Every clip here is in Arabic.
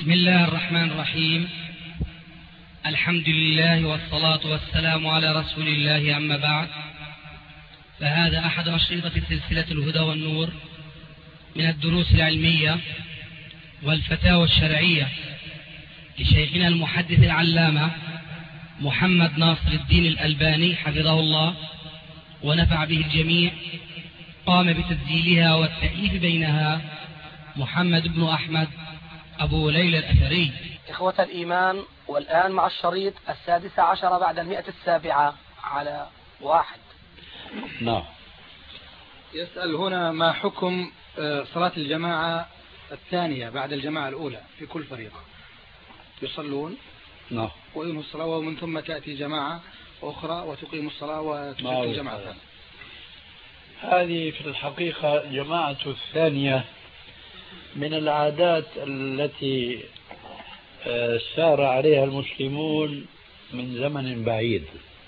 بسم الله الرحمن الرحيم. الحمد لله والصلاة والسلام على رسول الله، أما بعد، فهذا أحد أشرطة سلسلة الهدى والنور من الدروس العلمية والفتاوى الشرعية لشيخنا المحدث العلامة محمد ناصر الدين الألباني حفظه الله ونفع به الجميع. قام بتسجيلها والتأليف بينها محمد بن أحمد أبو ليلى الأثري. إخوة الإيمان، والآن مع الشريط 16 بعد 107 على 1. نعم. يسأل هنا: ما حكم صلاة الجماعة الثانية بعد الجماعة الأولى في كل فريق؟ يصلون نعم وينهوا الصلاة ومن ثم تأتي جماعة أخرى وتقيم الصلاة وتشكل جماعة ثانية. هذه في الحقيقة الجماعة الثانية من العادات التي سار عليها المسلمون من زمن بعيد،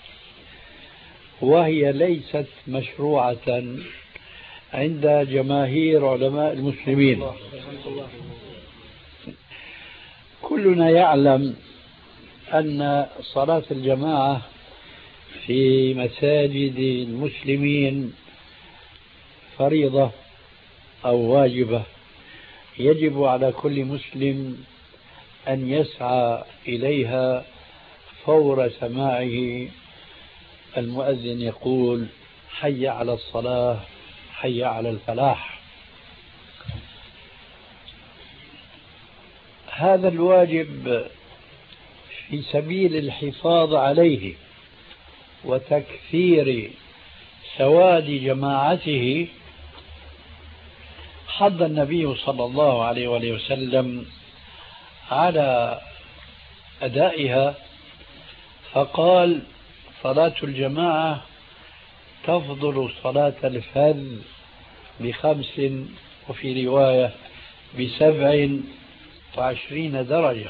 وهي ليست مشروعة عند جماهير علماء المسلمين. كلنا يعلم أن صلاة الجماعة في مساجد المسلمين فريضة أو واجبة، يجب على كل مسلم أن يسعى إليها فور سماعه المؤذن يقول: حي على الصلاة، حي على الفلاح. هذا الواجب في سبيل الحفاظ عليه وتكثير سواد جماعته حض النبي صلى الله عليه وآله وسلم على أدائها، فقال: صلاة الجماعة تفضل صلاة الفذ ب5 وفي رواية ب27 درجة.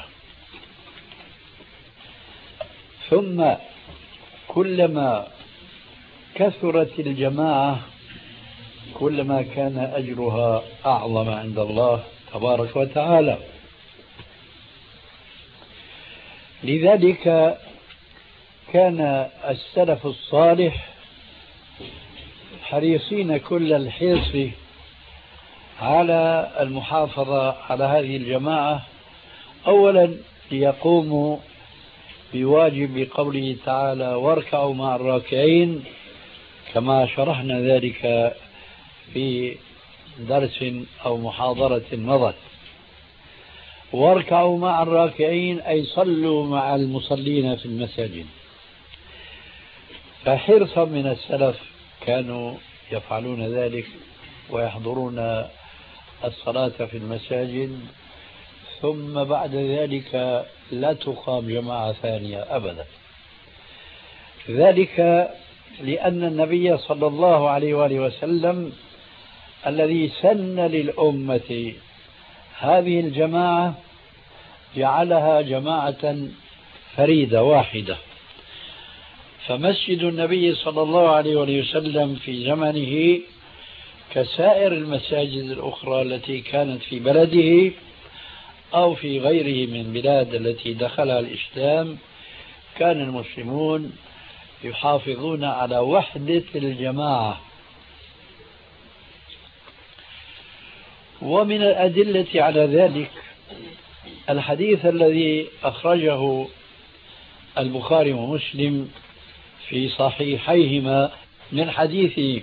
ثم كلما كثرت الجماعة كلما كان أجرها أعظم عند الله تبارك وتعالى. لذلك كان السلف الصالح حريصين كل الحرص على المحافظة على هذه الجماعة، أولا ليقوموا بواجب قوله تعالى: واركعوا مع الراكعين، كما شرحنا ذلك في درس أو محاضرة مضت. واركعوا مع الراكعين أي صلوا مع المصلين في المساجد. فحرصا من السلف كانوا يفعلون ذلك ويحضرون الصلاة في المساجد، ثم بعد ذلك لا تقام جماعة ثانية أبدا. ذلك لأن النبي صلى الله عليه وآله وسلم الذي سن للأمة هذه الجماعة جعلها جماعة فريدة واحدة. فمسجد النبي صلى الله عليه وآله وسلم في زمنه كسائر المساجد الأخرى التي كانت في بلده أو في غيره من بلاد التي دخلها الإسلام، كان المسلمون يحافظون على وحدة الجماعة. ومن الأدلة على ذلك الحديث الذي أخرجه البخاري ومسلم في صحيحيهما من حديث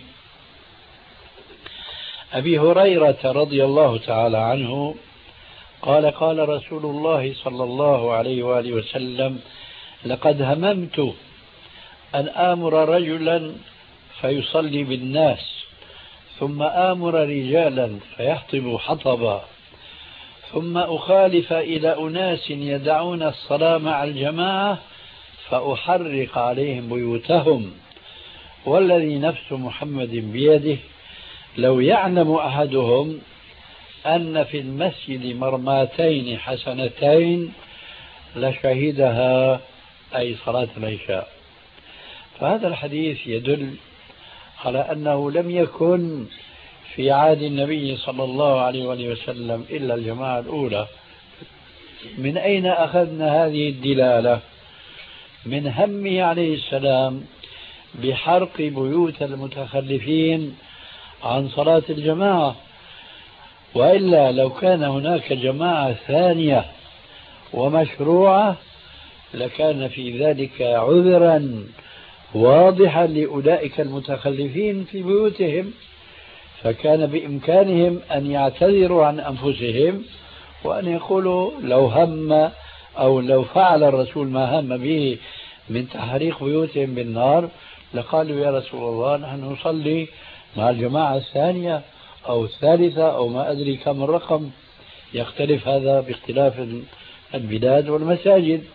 أبي هريرة رضي الله تعالى عنه قال: قال رسول الله صلى الله عليه وآله وسلم: لقد هممت أن آمر رجلا فيصلي بالناس، ثم آمر رجالا فيحطبوا حطبا، ثم أخالف إلى أناس يدعون الصلاة مع الجماعة فأحرق عليهم بيوتهم، والذي نفس محمد بيده لو يعلم أحدهم أن في المسجد مرماتين حسنتين لشهدها، أي صلاة العشاء. فهذا الحديث يدل على أنه لم يكن في عهد النبي صلى الله عليه وآله وسلم إلا الجماعة الأولى، من أين أخذنا هذه الدلالة؟ من همه عليه السلام بحرق بيوت المتخلفين عن صلاة الجماعة، وإلا لو كان هناك جماعة ثانية ومشروعة لكان في ذلك عذرا واضحا لأولئك المتخلفين في بيوتهم، فكان بإمكانهم أن يعتذروا عن أنفسهم وأن يقولوا لو هم أو لو فعل الرسول ما هم به من تحريق بيوتهم بالنار لقالوا يا رسول الله نحن نصلي مع الجماعة الثانية أو الثالثة أو ما أدري كم الرقم، يختلف هذا باختلاف البلاد والمساجد.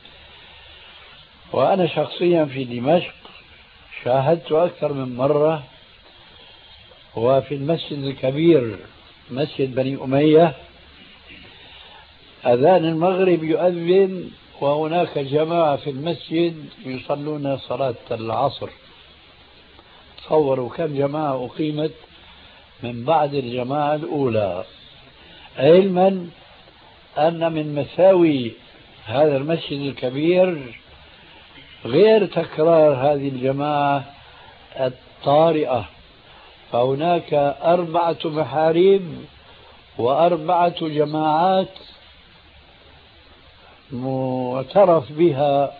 وأنا شخصيا في دمشق شاهدت أكثر من مرة، وفي المسجد الكبير مسجد بني أمية أذان المغرب يؤذن وهناك جماعة في المسجد يصلون صلاة العصر. تصوروا كم جماعة أقيمت من بعد الجماعة الأولى، علما أن من مساوي هذا المسجد الكبير غير تكرار هذه الجماعة الطارئة، فهناك 4 محاريب و4 جماعات معترف بها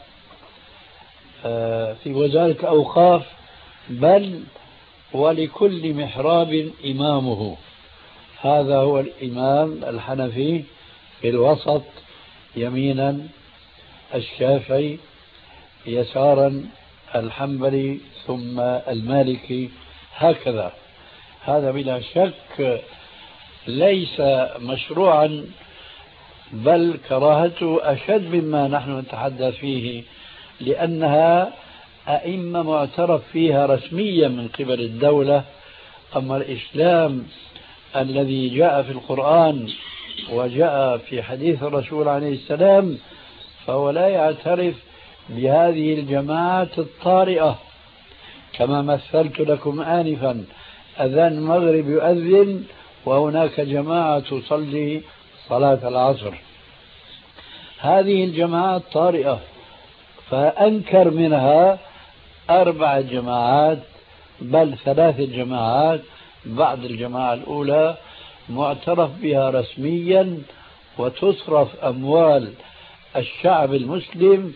في وزارة الأوقاف، بل ولكل محراب إمامه. هذا هو الإمام الحنفي في الوسط يمينا، الشافعي يسارا، الحنبلي ثم المالكي، هكذا. هذا بلا شك ليس مشروعا، بل كراهته أشد مما نحن نتحدث فيه، لأنها أئمة معترف فيها رسميا من قبل الدولة. أما الإسلام الذي جاء في القرآن وجاء في حديث الرسول عليه السلام فهو لا يعترف بهذه الجماعات الطارئة. كما مثلت لكم آنفا، أذان المغرب يؤذن وهناك جماعة تصلي صلاة العصر، هذه الجماعات طارئة، فأنكر منها 4 جماعات بل 3 جماعات بعد الجماعة الأولى معترف بها رسميا، وتصرف أموال الشعب المسلم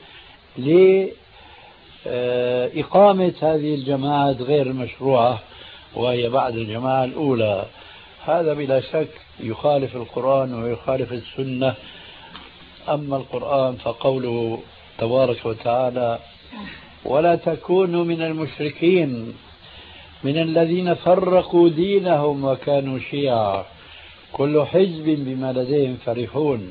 لإقامة هذه الجماعات غير المشروعة وهي بعد الجماعة الأولى. هذا بلا شك يخالف القرآن ويخالف السنة. أما القرآن فقوله تبارك وتعالى ولا تكونوا من المشركين من الذين فرقوا دينهم وكانوا شيعا كل حزب بما لديهم فرحون.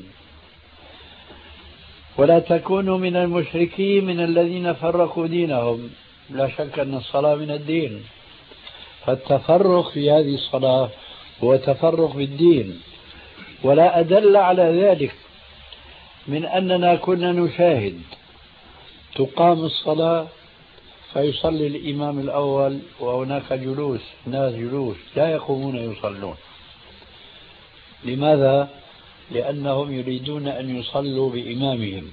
ولا تكونوا من المشركين من الذين فرقوا دينهم، لا شك أن الصلاة من الدين، فالتفرق في هذه الصلاة هو تفرق بالدين. ولا أدل على ذلك من أننا كنا نشاهد تقام الصلاة فيصلي الإمام الأول وهناك جلوس، ناس جلوس لا يقومون يصلون. لماذا؟ لأنهم يريدون أن يصلوا بإمامهم.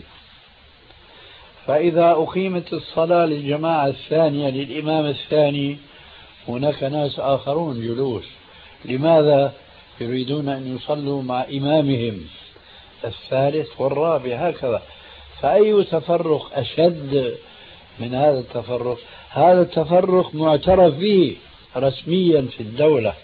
فإذا أقيمت الصلاة للجماعة الثانية للإمام الثاني هناك ناس آخرون جلوس، لماذا؟ يريدون أن يصلوا مع إمامهم الثالث والرابع، هكذا. فأي تفرق أشد من هذا التفرق؟ هذا التفرق معترف به رسميا في الدولة.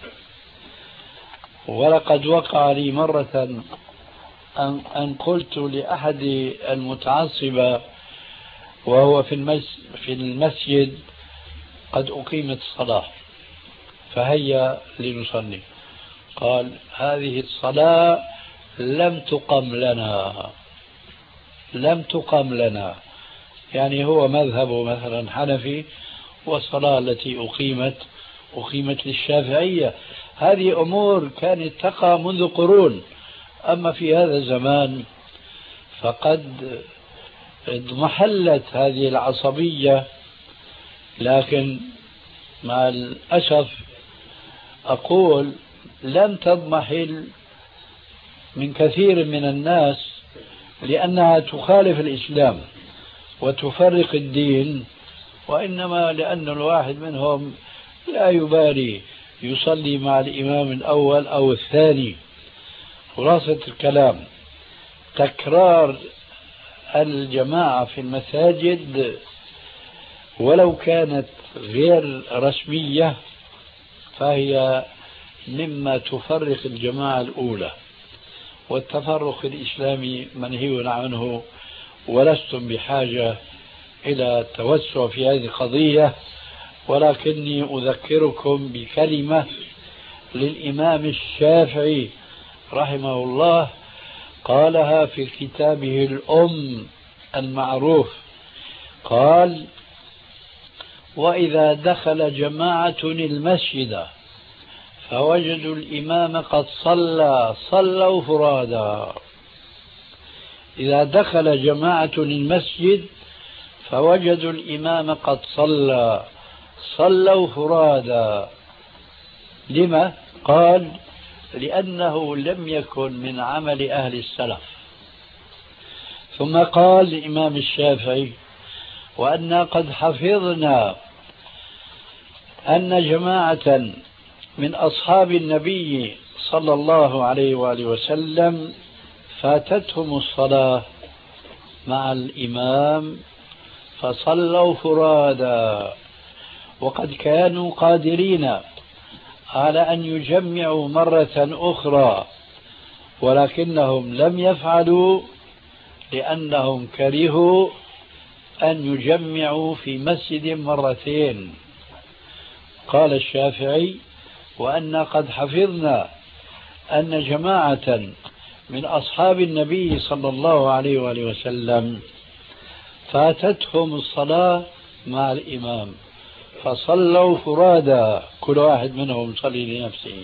ولقد وقع لي مرة أن قلت لأحد المتعصبة وهو في المسجد قد أقيمت الصلاة فهيا لنصلي، قال هذه الصلاة لم تقم لنا، يعني هو مذهبه مثلا حنفي، والصلاة التي أقيمت للشافعية. هذه أمور كانت تقع منذ قرون، أما في هذا الزمان فقد اضمحلت هذه العصبية. لكن مع الأسف أقول لم تضمحل من كثير من الناس، لأنها تخالف الإسلام وتفرق الدين، وإنما لأن الواحد منهم لا يبالي يصلي مع الإمام الأول أو الثاني. خلاصة الكلام: تكرار الجماعة في المساجد ولو كانت غير رسمية فهي مما تفرق الجماعة الأولى، والتفرق الإسلامي منهي عنه، ولستم بحاجة إلى التوسع في هذه القضية. ولكني أذكركم بكلمة للإمام الشافعي رحمه الله قالها في كتابه الأم المعروف، قال: وإذا دخل جماعة المسجد فوجدوا الإمام قد صلى صلوا فرادا. إذا دخل جماعة المسجد فوجدوا الإمام قد صلى صلوا فرادا. لما؟ قال: لأنه لم يكن من عمل أهل السلف. ثم قال الإمام الشافعي: وأنا قد حفظنا أن جماعة من أصحاب النبي صلى الله عليه وآله وسلم فاتتهم الصلاة مع الإمام فصلوا فرادا، وقد كانوا قادرين على أن يجمعوا مرة أخرى ولكنهم لم يفعلوا لأنهم كرهوا أن يجمعوا في مسجد مرتين. قال الشافعي: وأن قد حفظنا أن جماعة من أصحاب النبي صلى الله عليه وآله وسلم فاتتهم الصلاة مع الإمام فصلوا فرادا، كل واحد منهم صلي لنفسه.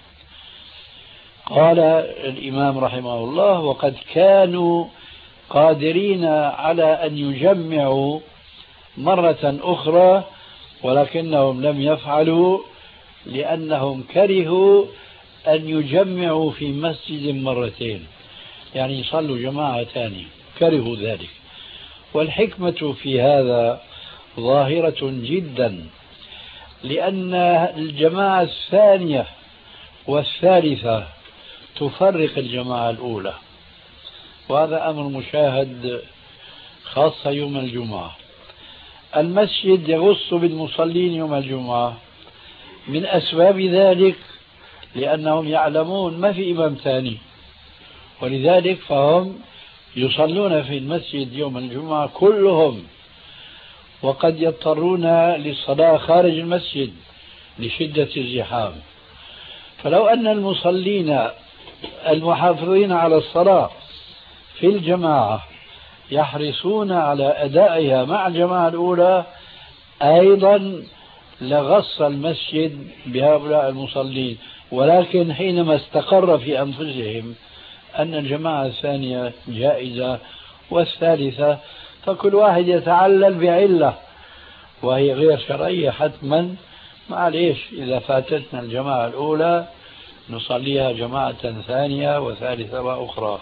قال الإمام رحمه الله: وقد كانوا قادرين على أن يجمعوا مرة أخرى ولكنهم لم يفعلوا لأنهم كرهوا أن يجمعوا في مسجد مرتين، يعني يصلوا جماعة ثانية، كرهوا ذلك. والحكمة في هذا ظاهرة جدا، لأن الجماعة الثانية والثالثة تفرق الجماعة الأولى، وهذا أمر مشاهد خاصة يوم الجمعة. المسجد يغص بالمصلين يوم الجمعة من أسباب ذلك لأنهم يعلمون ما في إمام ثاني، ولذلك فهم يصلون في المسجد يوم الجمعة كلهم، وقد يضطرون للصلاة خارج المسجد لشدة الزحام. فلو أن المصلين المحافظين على الصلاة في الجماعة يحرصون على أدائها مع الجماعة الأولى أيضا لغص المسجد بهؤلاء المصلين، ولكن حينما استقر في أنفسهم أن الجماعة الثانية جائزة والثالثة، فكل واحد يتعلل بعلة وهي غير شرعية حتما، معليش إذا فاتتنا الجماعة الأولى نصليها جماعة ثانية وثالثة وأخرى.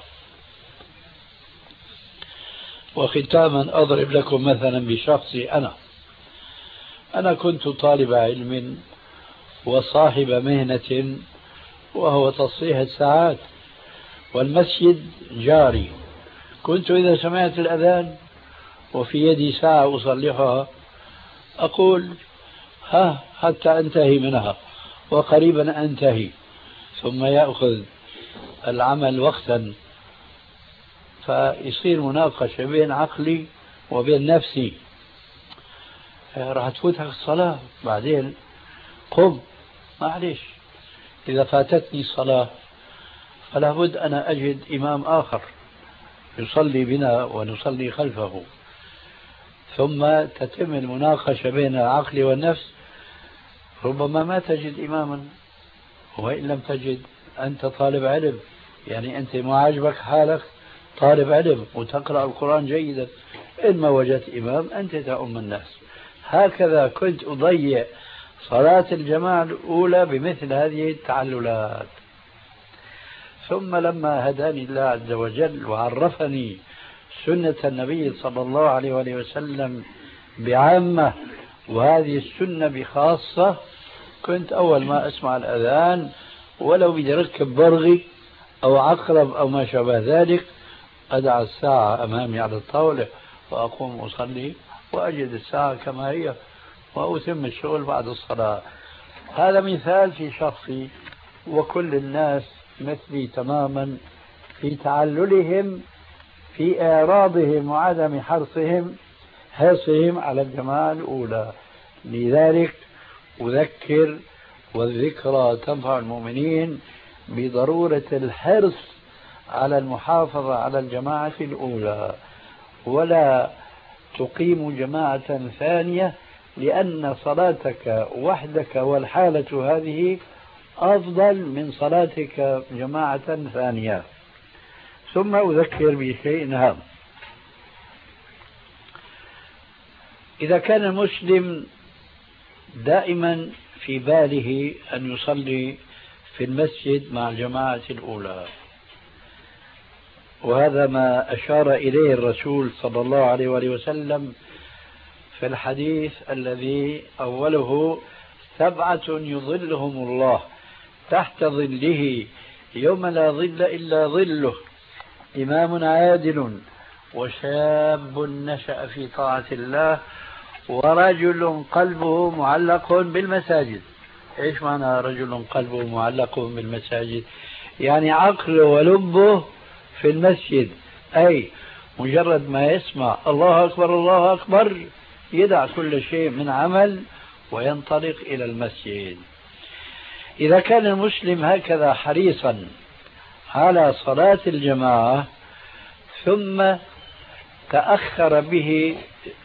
وختاما أضرب لكم مثلا بشخصي أنا كنت طالب علم وصاحب مهنة وهو تصليح الساعات، والمسجد جاري. كنت إذا سمعت الأذان وفي يدي ساعة أصلحها أقول حتى أنتهي منها، وقريبا أنتهي، ثم يأخذ العمل وقتا، فيصير مناقشة بين عقلي وبين نفسي، راح تفوتك الصلاة بعدين، قم معلش. إذا فاتتني الصلاة فلا بد أنا أجد إمام آخر يصلي بنا ونصلي خلفه، ثم تتم المناقشة بين العقل والنفس. ربما ما تجد إماما، وإن لم تجد أنت طالب علم، يعني أنت ما عجبك حالك طالب علم وتقرأ القرآن جيدا، إن ما وجدت إمام أنت تؤم الناس. هكذا كنت أضيع صلاة الجماعة الأولى بمثل هذه التعللات. ثم لما هداني الله عز وجل وعرفني سنة النبي صلى الله عليه وآله وسلم بعامة وهذه السنة بخاصة، كنت أول ما أسمع الأذان ولو بدي أركب برغي أو عقرب أو ما شابه ذلك أدع الساعة أمامي على الطاولة وأقوم أصلي وأجد الساعة كما هي وأتم الشغل بعد الصلاة. هذا مثال في شخصي، وكل الناس مثلي تماما في تعللهم في إعراضهم وعدم حرصهم على الجماعة الأولى. لذلك أذكر، والذكرى تنفع المؤمنين، بضرورة الحرص على المحافظة على الجماعة الأولى، ولا تقيم جماعة ثانية، لأن صلاتك وحدك والحالة هذه أفضل من صلاتك جماعة ثانية. ثم أذكر بشيء هام: إذا كان المسلم دائما في باله أن يصلي في المسجد مع الجماعة الأولى، وهذا ما أشار إليه الرسول صلى الله عليه وآله وسلم في الحديث الذي أوله: 7 يظلهم الله تحت ظله يوم لا ظل إلا ظله، إمام عادل، وشاب نشأ في طاعة الله، ورجل قلبه معلق بالمساجد. إيش معنى رجل قلبه معلق بالمساجد؟ يعني عقله ولبه في المسجد، أي مجرد ما يسمع الله أكبر الله أكبر يدع كل شيء من عمل وينطلق إلى المسجد. إذا كان المسلم هكذا حريصا على صلاة الجماعة ثم تأخر به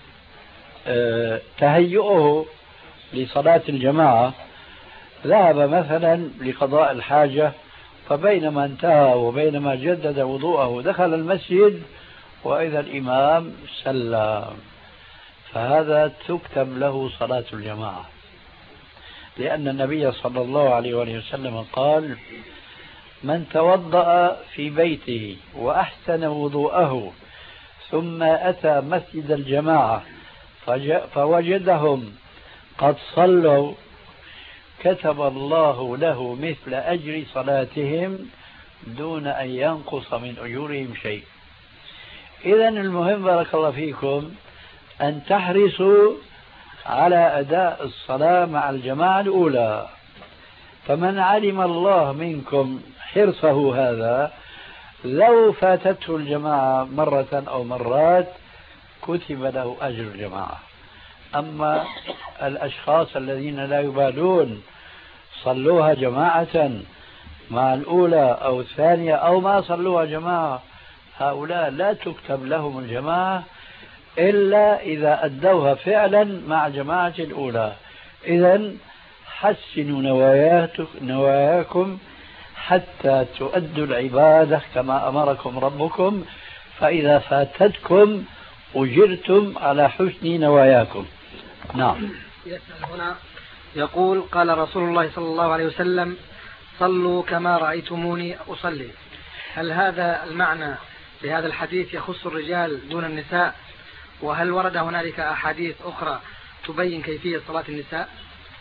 تهيئه لصلاة الجماعة، ذهب مثلا لقضاء الحاجة، فبينما انتهى وبينما جدد وضوءه دخل المسجد وإذا الإمام سلم، فهذا تكتب له صلاة الجماعة، لأن النبي صلى الله عليه وسلم قال: من توضأ في بيته وأحسن وضوءه ثم أتى مسجد الجماعة فوجدهم قد صلوا كتب الله له مثل أجر صلاتهم دون أن ينقص من أجورهم شيء. إذن المهم بارك الله فيكم أن تحرصوا على أداء الصلاة مع الجماعة الأولى، فمن علم الله منكم حرصه هذا لو فاتته الجماعة مرة أو مرات كتب له أجر الجماعة. أما الأشخاص الذين لا يبالون صلوها جماعة مع الأولى أو الثانية أو ما صلوها جماعة، هؤلاء لا تكتب لهم الجماعة إلا إذا أدوها فعلا مع جماعة الأولى. إذن حسنوا نواياكم حتى تؤدوا العبادة كما أمركم ربكم، فإذا فاتتكم أجرتم على حسن نواياكم. نعم. يسأل هنا يقول: قال رسول الله صلى الله عليه وسلم: صلوا كما رأيتموني أصلي. هل هذا المعنى لهذا الحديث يخص الرجال دون النساء؟ وهل ورد هنالك أحاديث أخرى تبين كيفية صلاة النساء؟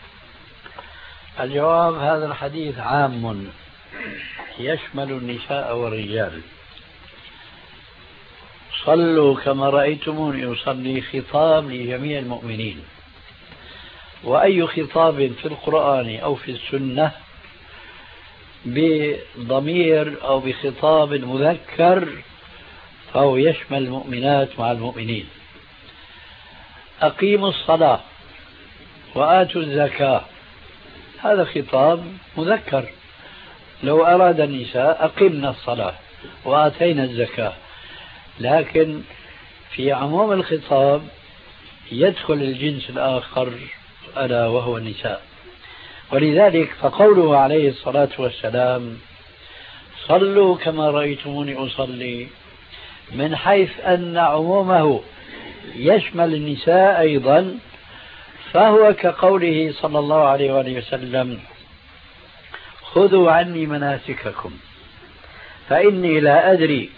الجواب: هذا الحديث عام يشمل النساء والرجال. صلوا كما رأيتموني أصلي خطاب لجميع المؤمنين، وأي خطاب في القرآن أو في السنة بضمير أو بخطاب مذكر فهو يشمل المؤمنات مع المؤمنين. أقيموا الصلاة وآتوا الزكاة، هذا خطاب مذكر. لو أراد النساء أقمنا الصلاة وآتينا الزكاة، لكن في عموم الخطاب يدخل الجنس الآخر ألا وهو النساء. ولذلك فقوله عليه الصلاة والسلام: صلوا كما رأيتموني أصلي، من حيث أن عمومه يشمل النساء أيضا، فهو كقوله صلى الله عليه وسلم: خذوا عني مناسككم. فإني لا أدري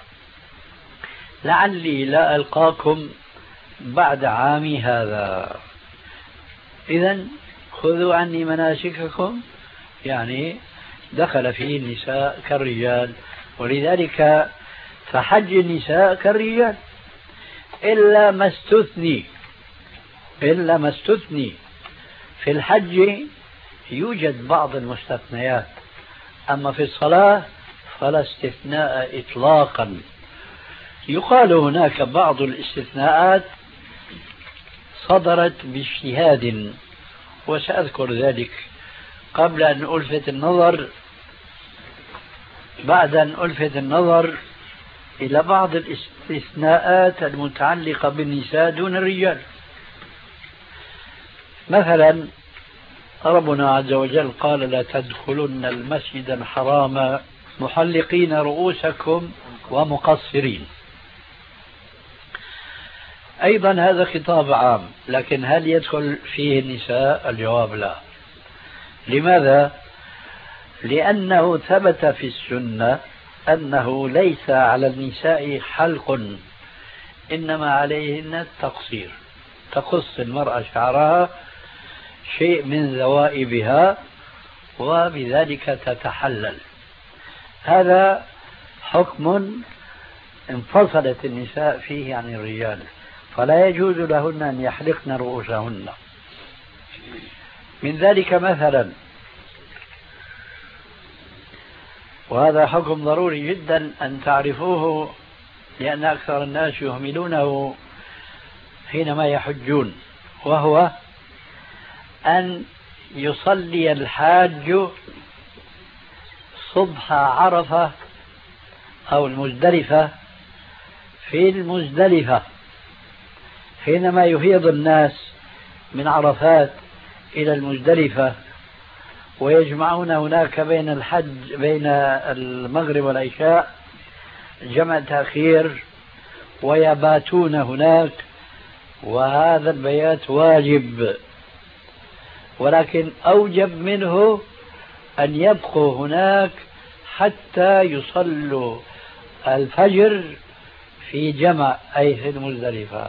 لعلي لا ألقاكم بعد عامي هذا، إذن خذوا عني مناسككم، يعني دخل فيه النساء كالرجال، ولذلك فحج النساء كالرجال إلا ما استثني في الحج يوجد بعض المستثنيات، أما في الصلاة فلا استثناء إطلاقا. يقال هناك بعض الاستثناءات صدرت باجتهاد، وسأذكر ذلك قبل أن ألفت النظر بعد أن ألفت النظر إلى بعض الاستثناءات المتعلقة بالنساء دون الرجال. مثلا ربنا عز وجل قال: لا تدخلن المسجد الحرام محلقين رؤوسكم ومقصرين. أيضا هذا خطاب عام، لكن هل يدخل فيه النساء؟ الجواب لا. لماذا؟ لأنه ثبت في السنة أنه ليس على النساء حلق، إنما عليهن التقصير، تقص المرأة شعرها شيء من ذوائبها وبذلك تتحلل. هذا حكم انفصلت النساء فيه عن الرجال، فلا يجوز لهن أن يحلقن رؤوسهن. من ذلك مثلا، وهذا حكم ضروري جدا أن تعرفوه لأن أكثر الناس يهملونه حينما يحجون، وهو أن يصلي الحاج صبح عرفة أو المزدلفة في المزدلفة حينما يفيض الناس من عرفات إلى المزدلفة ويجمعون هناك بين المغرب والعشاء جمع تأخير ويباتون هناك، وهذا البيات واجب، ولكن أوجب منه أن يبقوا هناك حتى يصلوا الفجر في جمع أي في المزدلفة.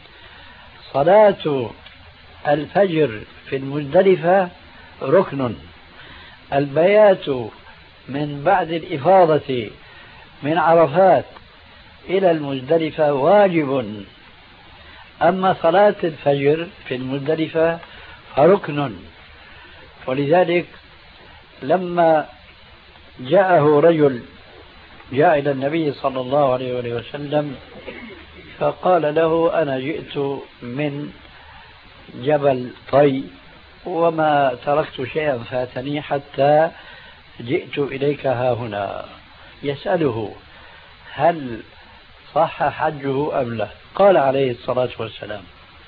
صلاة الفجر في المزدلفة ركن، البيات من بعد الإفاضة من عرفات إلى المزدلفة واجب، أما صلاة الفجر في المزدلفة فركن. ولذلك لما جاءه رجل جاء إلى النبي صلى الله عليه وسلم فقال له: أنا جئت من جبل طي وما تركت شيئا فاتني حتى جئت إليك هاهنا، يسأله هل صح حجه أم لا؟ قال عليه الصلاة والسلام: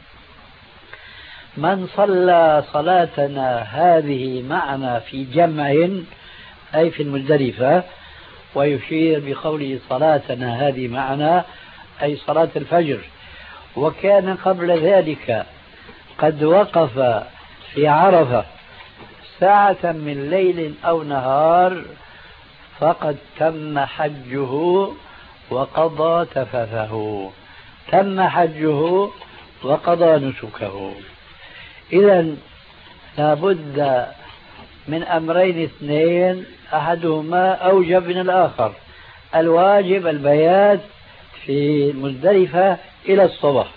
من صلى صلاتنا هذه معنا في جمع أي في المزدلفة، ويشير بقوله صلاتنا هذه معنا أي صلاة الفجر، وكان قبل ذلك قد وقف في عرفة ساعة من ليل أو نهار، فقد تم حجه وقضى تفثه، تم حجه وقضى نسكه. إذن لابد من أمرين اثنين، أحدهما أوجب من الآخر. الواجب البيات في المزدلفة إلى الصبح،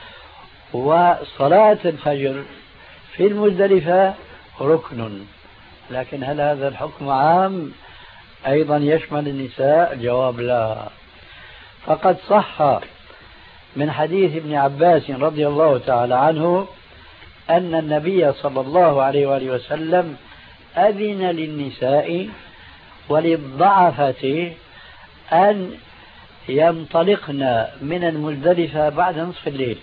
وصلاة الفجر في المزدلفة ركن. لكن هل هذا الحكم عام أيضا يشمل النساء؟ الجواب لا. فقد صح من حديث ابن عباس رضي الله تعالى عنه أن النبي صلى الله عليه وآله وسلم أذن للنساء وللضعفة أن ينطلقن من المزدلفة بعد نصف الليل.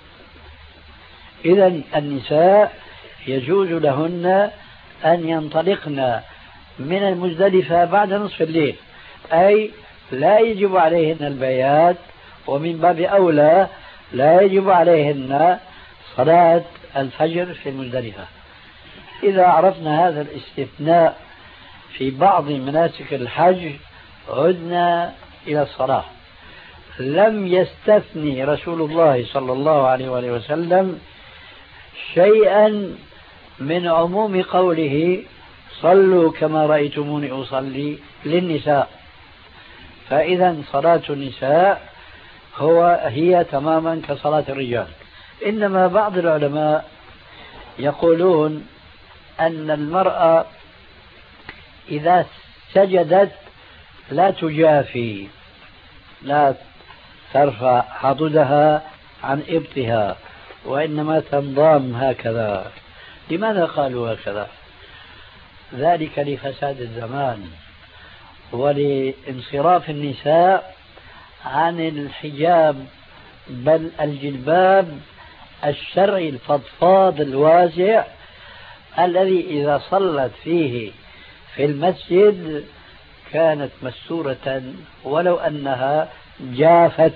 إذن النساء يجوز لهن أن ينطلقن من المزدلفة بعد نصف الليل، أي لا يجب عليهن البيات، ومن باب أولى لا يجب عليهن صلاة الفجر في المزدلفة. إذا عرفنا هذا الاستثناء في بعض مناسك الحج عدنا إلى الصلاة. لم يستثني رسول الله صلى الله عليه وآله وسلم شيئا من عموم قوله صلوا كما رأيتموني أصلي للنساء. فإذا صلاة النساء هي تماما كصلاة الرجال. إنما بعض العلماء يقولون أن المرأة إذا سجدت لا تجافي، لا ترفع حدودها عن إبطها، وإنما تنضم هكذا. لماذا قالوا هكذا؟ ذلك لفساد الزمان ولانصراف النساء عن الحجاب، بل الجلباب الشرعي الفضفاض الواسع الذي إذا صلت فيه في المسجد كانت مستورة ولو أنها جافت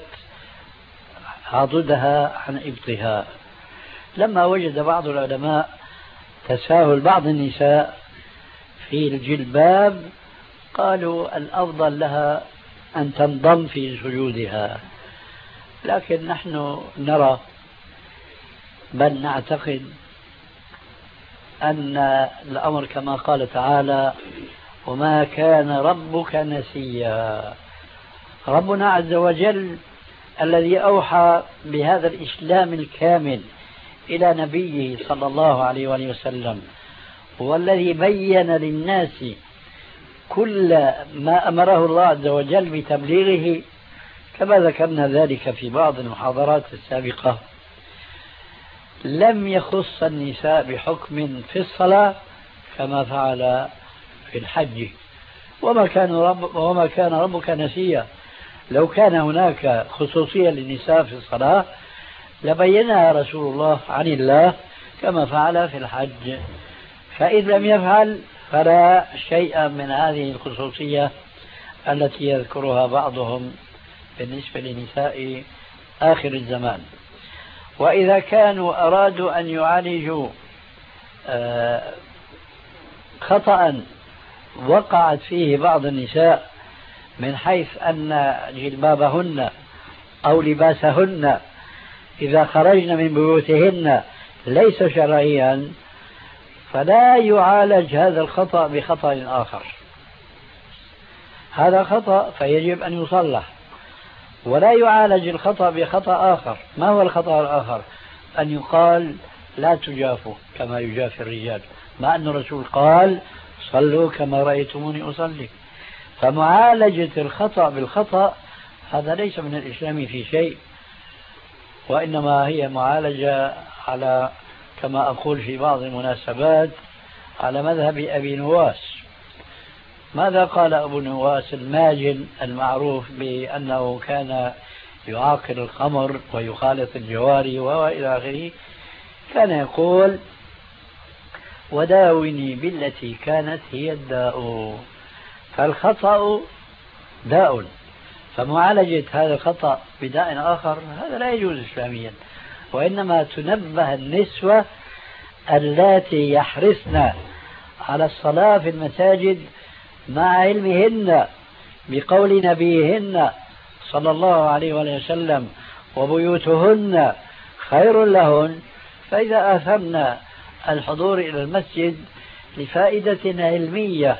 عضدها عن إبطها. لما وجد بعض العلماء تساهل بعض النساء في الجلباب قالوا الأفضل لها أن تنضم في سجودها. لكن نحن نرى بل نعتقد أن الأمر كما قال تعالى وما كان ربك نسيا. ربنا عز وجل الذي أوحى بهذا الإسلام الكامل إلى نبيه صلى الله عليه وآله وسلم، والذي بين للناس كل ما أمره الله عز وجل بتبليغه كما ذكرنا ذلك في بعض المحاضرات السابقة، لم يخص النساء بحكم في الصلاة كما فعل في الحج. وما كان ربك نسيا. لو كان هناك خصوصية للنساء في الصلاة لبينها رسول الله عن الله كما فعل في الحج. فإذ لم يفعل فلا شيء من هذه الخصوصية التي يذكرها بعضهم بالنسبة لنساء آخر الزمان. وإذا كانوا أرادوا أن يعالجوا خطأ وقعت فيه بعض النساء من حيث أن جلبابهن أو لباسهن إذا خرجن من بيوتهن ليس شرعيا، فلا يعالج هذا الخطأ بخطأ آخر. هذا خطأ فيجب أن يصلح، ولا يعالج الخطأ بخطأ آخر. ما هو الخطأ الآخر؟ أن يقال لا تجافوا كما يجافي الرجال، مع أن الرسول قال صلوا كما رأيتموني أصلي. فمعالجة الخطأ بالخطأ هذا ليس من الإسلام في شيء، وإنما هي معالجة على كما أقول في بعض المناسبات على مذهب أبي نواس. ماذا قال أبو نواس الماجن المعروف بأنه كان يعاقل الخمر ويخالط الجواري وإلى آخره؟ كان يقول وداوني بالتي كانت هي الداء. فالخطأ داء، فمعالجة هذا الخطأ بداء آخر هذا لا يجوز إسلاميا. وإنما تنبه النسوة اللاتي يحرصن على الصلاة في المساجد مع علمهن بقول نبيهن صلى الله عليه وسلم وبيوتهن خير لهن، فإذا آثرن الحضور إلى المسجد لفائدة علمية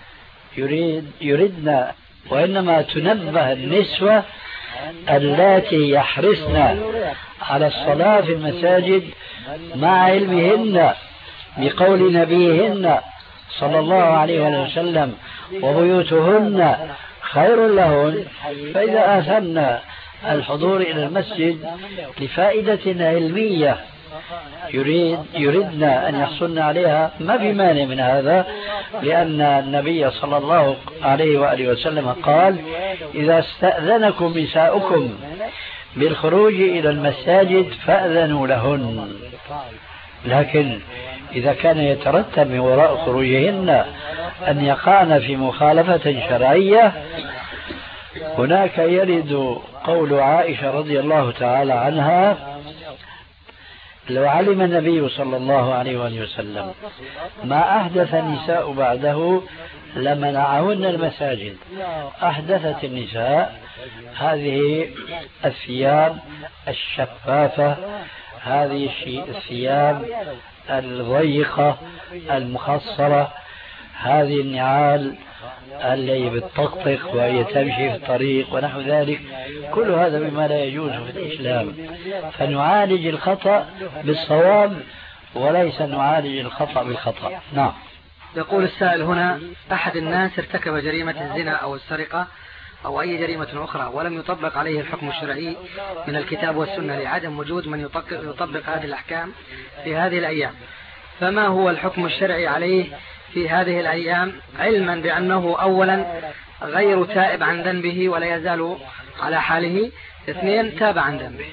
يردن. وإنما تنبه النسوة اللاتي يحرصن على الصلاة في المساجد مع علمهن بقول نبيهن صلى الله عليه وسلم وبيوتهن خير لهن، فإذا آثرن الحضور إلى المسجد لفائدة علمية يردن أن يحصلن عليها ما بمانع من هذا، لأن النبي صلى الله عليه وآله وسلم قال إذا استأذنكم نساؤكم بالخروج إلى المساجد فأذنوا لهن. لكن إذا كان يترتب من وراء خروجهن أن يقعن في مخالفة شرعية، هناك يرد قول عائشة رضي الله تعالى عنها لو علم النبي صلى الله عليه وآله وسلم ما أحدث النساء بعده لمنعهن المساجد. أحدثت النساء هذه الثياب الشفافة، هذه الثياب الضيقة المخصرة، هذه النعال التي بتطقطق وهي تمشي في الطريق ونحو ذلك، كل هذا مما لا يجوز في الإسلام. فنعالج الخطأ بالصواب وليس نعالج الخطأ بالخطأ. نعم. يقول السائل هنا: أحد الناس ارتكب جريمة الزنا أو السرقة أو أي جريمة أخرى ولم يطبق عليه الحكم الشرعي من الكتاب والسنة لعدم وجود من يطبق هذه الأحكام في هذه الأيام، فما هو الحكم الشرعي عليه في هذه الأيام، علما بأنه أولا غير تائب عن ذنبه ولا يزال على حاله، اثنين تاب عن ذنبه؟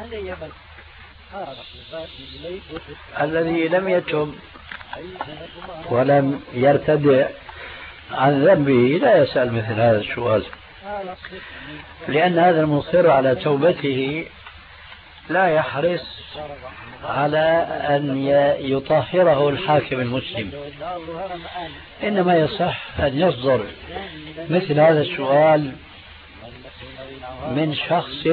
الذي لم يتب ولم يرتدع عن ذنبه لا يسأل مثل هذا السؤال، لأن هذا المصر على توبته لا يحرص على أن يطهره الحاكم المسلم، إنما يصح أن يصدر مثل هذا السؤال من شخص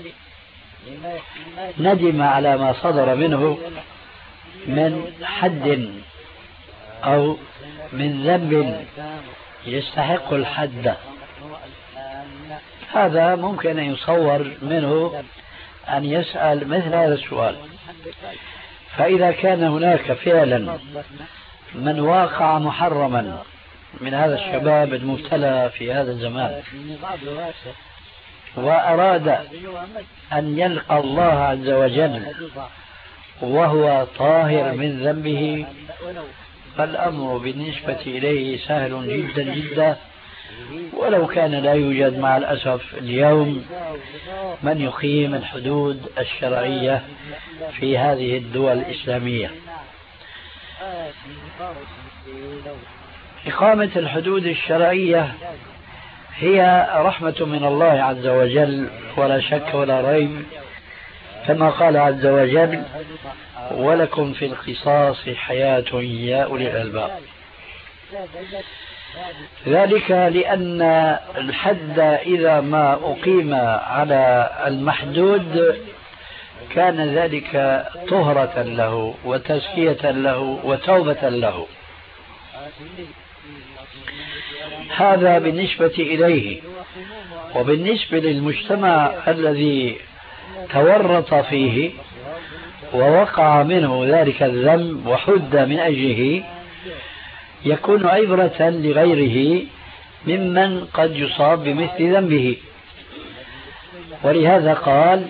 ندم على ما صدر منه من حد أو من ذنب يستحق الحد. هذا ممكن أن يصور منه أن يسأل مثل هذا السؤال. فإذا كان هناك فعلا من واقع محرما من هذا الشباب المبتلى في هذا الزمان وأراد أن يلقى الله عز وجل وهو طاهر من ذنبه، فالأمر بالنسبة إليه سهل جدا جدا، ولو كان لا يوجد مع الأسف اليوم من يقيم الحدود الشرعية في هذه الدول الإسلامية. إقامة الحدود الشرعية هي رحمة من الله عز وجل ولا شك ولا ريب، كما قال عز وجل: ولكم في القصاص حياة يا أولي الألباب. ذلك لأن الحد إذا ما أقيم على المحدود كان ذلك طهرة له وتزكية له وتوبة له. هذا بالنسبة إليه. وبالنسبة للمجتمع الذي تورط فيه ووقع منه ذلك الذنب وحد من أجله، يكون عبرة لغيره ممن قد يصاب بمثل ذنبه. ولهذا قال: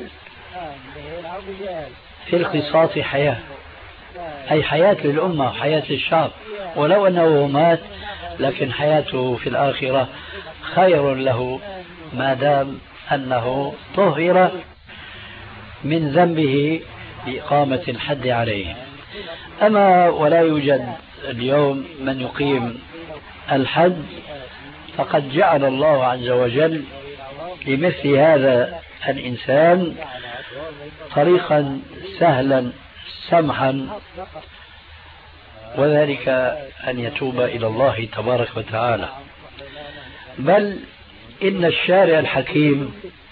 في القصاص حياة، أي حياة للأمة وحياة للشعب، ولو أنه مات لكن حياته في الآخرة خير له ما دام أنه طهر من ذنبه بإقامة الحد عليه. أما ولا يوجد اليوم من يقيم الحد، فقد جعل الله عز وجل لمثل هذا الإنسان طريقا سهلا سمحا، وذلك أن يتوب إلى الله تبارك وتعالى. بل إن الشارع الحكيم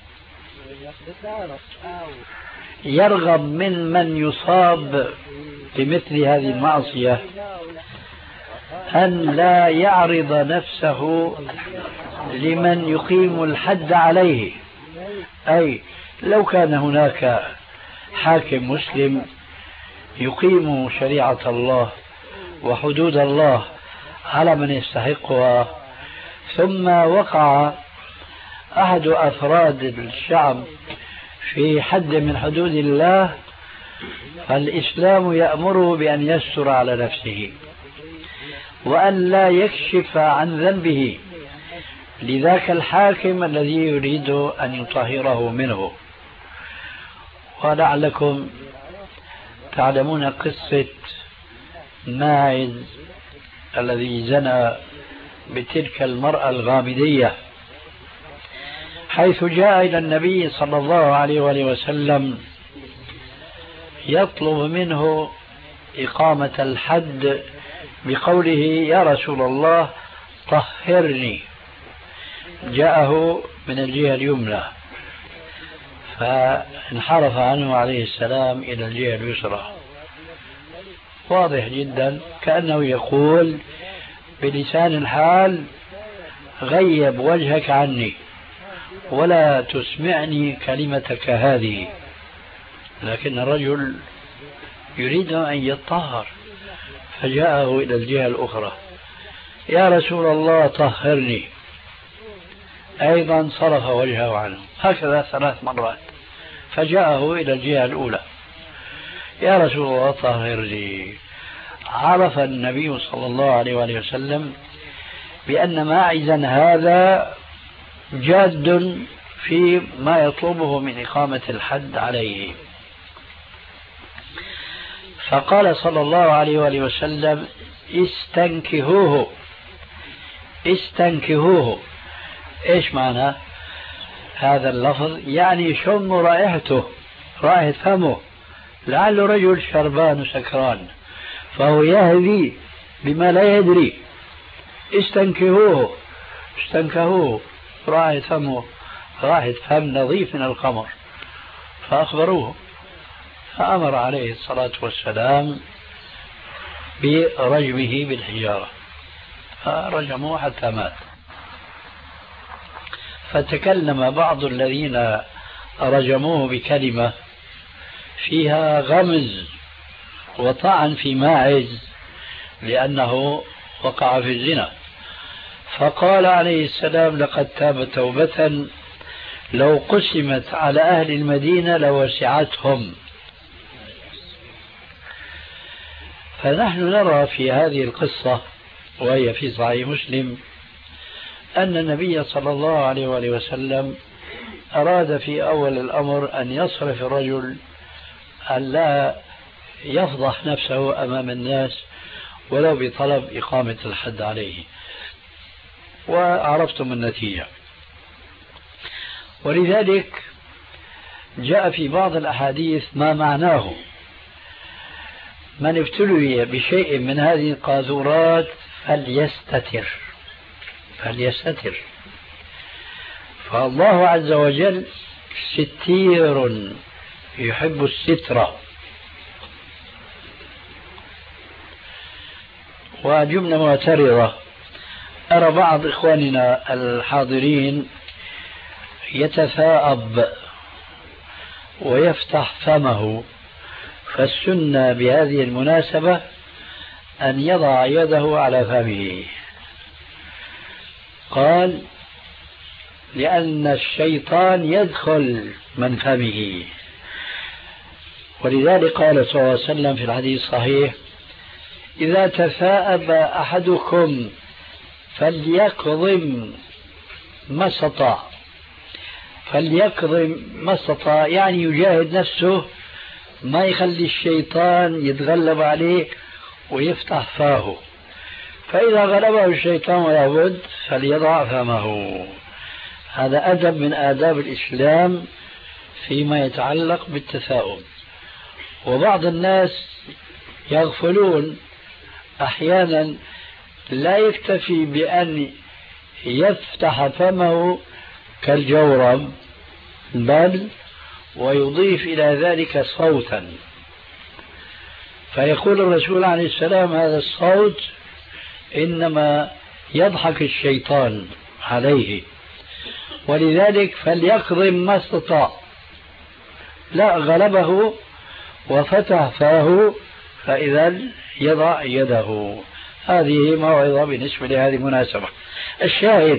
يرغب من يصاب بمثل هذه المعصية أن لا يعرض نفسه لمن يقيم الحد عليه. أي لو كان هناك حاكم مسلم يقيم شريعة الله وحدود الله على من يستحقها، ثم وقع أحد أفراد الشعب في حد من حدود الله، فالإسلام يأمره بأن يستر على نفسه وأن لا يكشف عن ذنبه لذاك الحاكم الذي يريد أن يطهره منه. ولعلكم تعلمون قصة ماعز الذي زنى بتلك المرأة الغامدية، حيث جاء إلى النبي صلى الله عليه وآله وسلم يطلب منه إقامة الحد بقوله يا رسول الله طهرني، جاءه من الجهة اليمنى فانحرف عنه عليه السلام إلى الجهة اليسرى. واضح جدا كأنه يقول بلسان الحال غيب وجهك عني ولا تسمعني كلمتك هذه، لكن الرجل يريد أن يطهر فجاءه إلى الجهة الأخرى يا رسول الله طهرني، أيضا صرف وجهه عنه، هكذا 3 مرات، فجاءه إلى الجهة الأولى يا رسول الله طهرني. عرف النبي صلى الله عليه وآله وسلم بأن ماعزا هذا جاد في ما يطلبه من إقامة الحد عليه، فقال صلى الله عليه وآله وسلم استنكهوه. استنكهوه إيش معنى هذا اللفظ؟ يعني شم رائحته، رائحة فمه، لعله رجل شربان وسكران فهو يهدي بما لا يدري. استنكهوه، استنكهوه، رائحة فمه رائحة فم نظيف من الخمر، فأخبروه فأمر عليه الصلاة والسلام برجمه بالحجارة، فرجموه حتى مات. فتكلم بعض الذين رجموه بكلمة فيها غمز وطعن في ماعز لأنه وقع في الزنا، فقال عليه السلام لقد تاب توبة لو قسمت على أهل المدينة لوسعتهم. فنحن نرى في هذه القصة وهي في صحيح مسلم أن النبي صلى الله عليه وآله وسلم أراد في أول الأمر أن يصرف الرجل أن لا يفضح نفسه أمام الناس ولو بطلب إقامة الحد عليه، وعرفتم النتيجة. ولذلك جاء في بعض الأحاديث ما معناه من ابتلي بشيء من هذه القاذورات فليستتر، فليستتر، فالله عز وجل ستير يحب الستر. وجملة معترضة، أرى بعض إخواننا الحاضرين يتثاءب ويفتح فمه، فالسنة بهذه المناسبة أن يضع يده على فمه. قال لأن الشيطان يدخل من فمه، ولذلك قال صلى الله عليه وسلم في الحديث الصحيح إذا تثاءب أحدكم فليكظم ما استطاع، فليكظم ما استطاع يعني يجاهد نفسه ما يخلي الشيطان يتغلب عليه ويفتح فاه، فإذا غلبه الشيطان ولا بد فليضع فمه. هذا أدب من آداب الإسلام فيما يتعلق بالتثاؤب. وبعض الناس يغفلون أحيانا، لا يكتفي بأن يفتح فمه كالجورب بل ويضيف إلى ذلك صوتا، فيقول الرسول عليه السلام هذا الصوت إنما يضحك الشيطان عليه، ولذلك فليكظم ما استطاع، لا غلبه وفتح فاه فإذا يضع يده. هذه موعظة بالنسبة لهذه المناسبة. الشاهد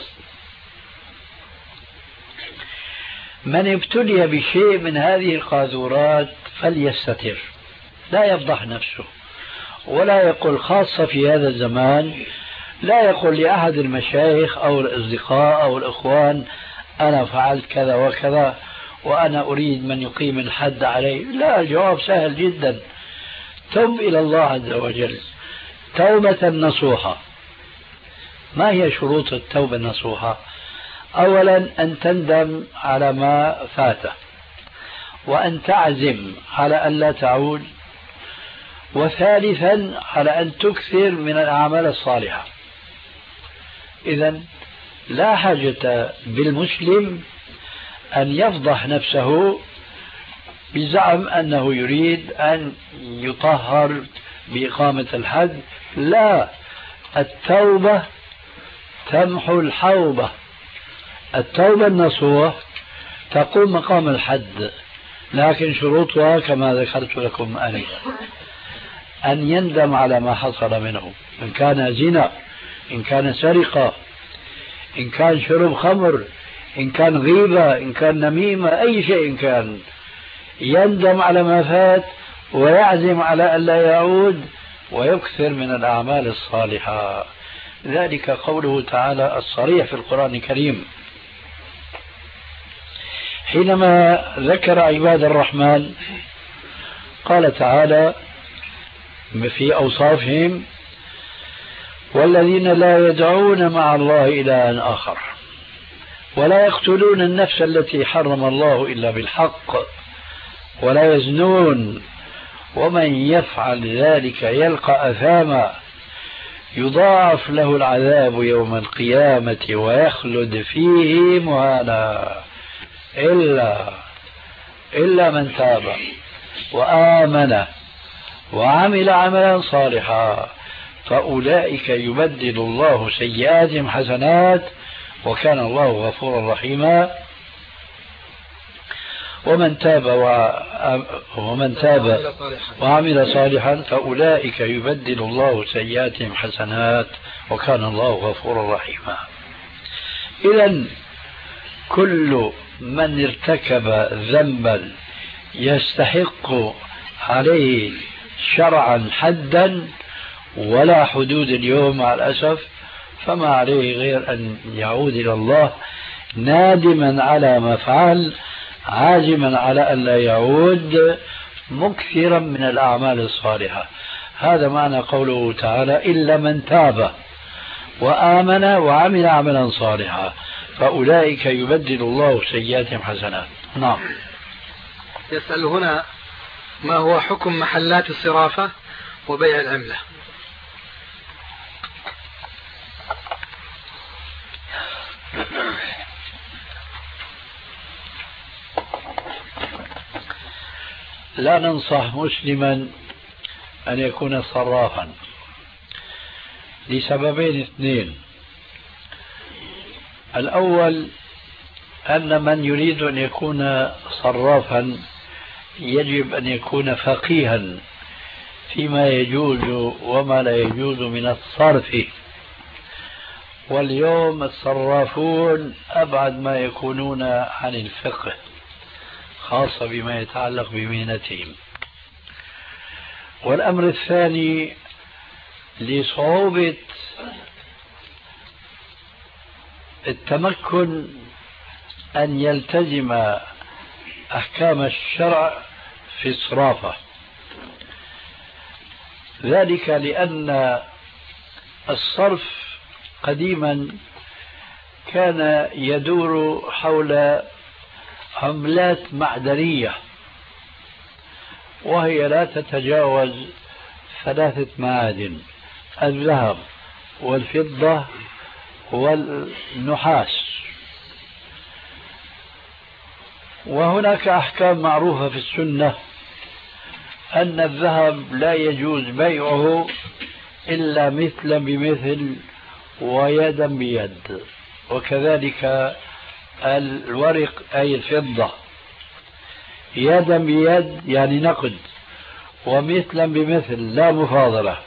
من ابتلي بشيء من هذه القاذورات فليستتر، لا يفضح نفسه، ولا يقول خاصة في هذا الزمان، لا يقول لأحد المشايخ أو الأصدقاء أو الإخوان أنا فعلت كذا وكذا وأنا أريد من يقيم الحد عليه. لا، الجواب سهل جدا، تب إلى الله عز وجل توبة نصوحة. ما هي شروط التوبة النصوحة؟ أولا أن تندم على ما فات، وأن تعزم على أن لا تعود، وثالثا على أن تكثر من الأعمال الصالحة. إذن لا حاجة بالمسلم أن يفضح نفسه بزعم أنه يريد أن يطهر بإقامة الحد. لا، التوبة تمحو الحوبة. التوبة النصوح تقوم مقام الحد، لكن شروطها كما ذكرت لكم آنفا: أن يندم على ما حصل منه، إن كان زنا، إن كان سرقة، إن كان شرب خمر، إن كان غيبة، إن كان نميمة، أي شيء كان، يندم على ما فات ويعزم على أن لا يعود ويكثر من الأعمال الصالحة. ذلك قوله تعالى الصريح في القرآن الكريم حينما ذكر عباد الرحمن، قال تعالى في أوصافهم: والذين لا يدعون مع الله إلها آخر ولا يقتلون النفس التي حرم الله إلا بالحق ولا يزنون ومن يفعل ذلك يلقى أثاما يضاعف له العذاب يوم القيامة ويخلد فيه مهانا إلا من تاب وآمن وعمل عملا صالحا فأولئك يبدل الله سيئاتهم حسنات وكان الله غفورا رحيما. ومن تاب وعمل صالحا فأولئك يبدل الله سيئاتهم حسنات وكان الله غفورا رحيما. إذن كل من ارتكب ذنبا يستحق عليه شرعا حدا ولا حدود اليوم مع الأسف، فما عليه غير أن يعود إلى الله نادما على ما فعل، عازما على أن لا يعود، مكثرا من الأعمال الصالحة. هذا معنى قوله تعالى: إلا من تاب وآمن وعمل عملا صالحا فأولئك يبدل الله سيئاتهم حسنات. نعم. يسأل هنا: ما هو حكم محلات الصرافة وبيع العملة؟ لا ننصح مسلما أن يكون صرافا لسببين اثنين. الأول أن من يريد أن يكون صرافا يجب أن يكون فقيها فيما يجوز وما لا يجوز من الصرف، واليوم الصرافون أبعد ما يكونون عن الفقه خاصة بما يتعلق بمهنتهم. والأمر الثاني لصعوبة التمكن أن يلتزم أحكام الشرع في الصرافة، ذلك لأن الصرف قديما كان يدور حول عملات معدنية وهي لا تتجاوز 3 معادن: الذهب والفضة والنحاس. وهناك أحكام معروفة في السنة أن الذهب لا يجوز بيعه إلا مثلا بمثل ويدا بيد، وكذلك الورق أي الفضة يدا بيد يعني نقد، ومثلا بمثل لا مفاضلة.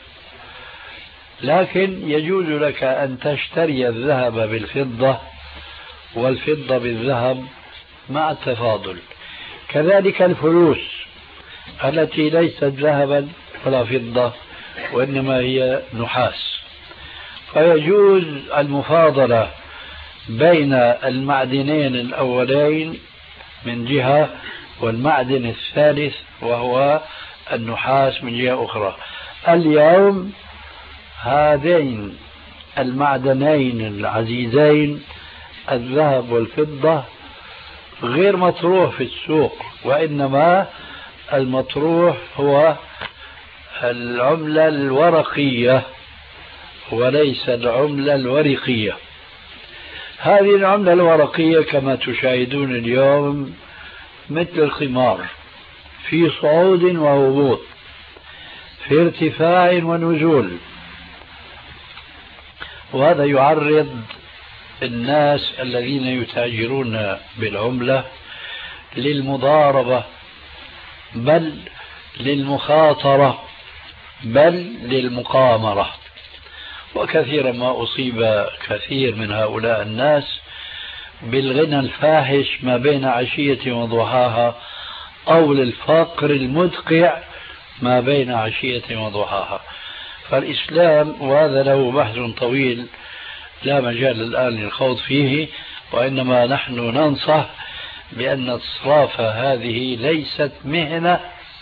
لكن يجوز لك أن تشتري الذهب بالفضة والفضة بالذهب مع التفاضل. كذلك الفلوس التي ليست ذهبا ولا فضة وإنما هي نحاس، فيجوز المفاضلة بين المعدنين الأولين من جهة والمعدن الثالث وهو النحاس من جهة أخرى. اليوم هذين المعدنين العزيزين الذهب والفضة غير مطروح في السوق، وإنما المطروح هو العملة الورقية وليس العملة الورقية. هذه العملة الورقية كما تشاهدون اليوم مثل الخمار، في صعود وهبوط، في ارتفاع ونزول، وهذا يعرض الناس الذين يتاجرون بالعملة للمضاربة، بل للمخاطرة، بل للمقامرة. وكثيرا ما أصيب كثير من هؤلاء الناس بالغنى الفاحش ما بين عشية وضحاها، أو للفقر المدقع ما بين عشية وضحاها. فالإسلام، وهذا له بحث طويل لا مجال الآن للخوض فيه، وإنما نحن ننصح بأن الصرافة هذه ليست مهنة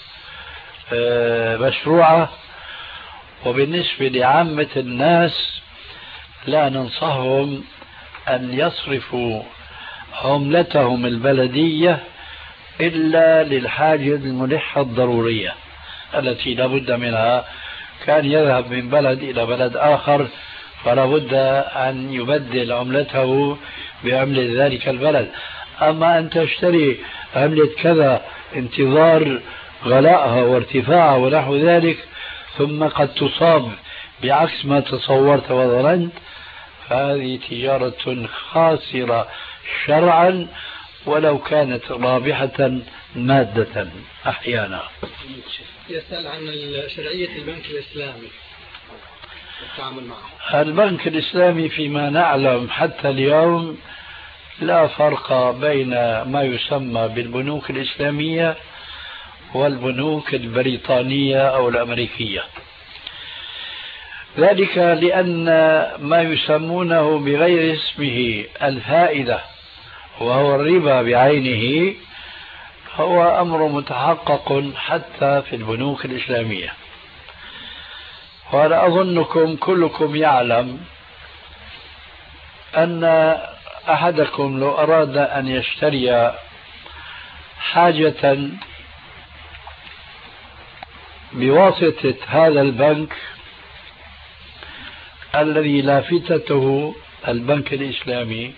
مشروعة، وبالنسبة لعامة الناس لا ننصحهم أن يصرفوا عملتهم البلدية إلا للحاجة الملحة الضرورية التي لا بد منها. كان يذهب من بلد إلى بلد آخر فلا بد أن يبدل عملته بعملة ذلك البلد. أما أن تشتري عملة كذا انتظار غلاءها وارتفاعها ونحو ذلك، ثم قد تصاب بعكس ما تصورت وظننت، فهذه تجارة خاسرة شرعا ولو كانت رابحة مادة أحيانا. يسأل عن شرعية البنك الإسلامي والتعامل معه. البنك الإسلامي فيما نعلم حتى اليوم لا فرق بين ما يسمى بالبنوك الإسلامية والبنوك البريطانية أو الأمريكية، ذلك لأن ما يسمونه بغير اسمه الفائدة وهو الربا بعينه هو أمر متحقق حتى في البنوك الإسلامية. وأنا أظنكم كلكم يعلم أن أحدكم لو أراد أن يشتري حاجة بواسطة هذا البنك الذي لافتته البنك الإسلامي،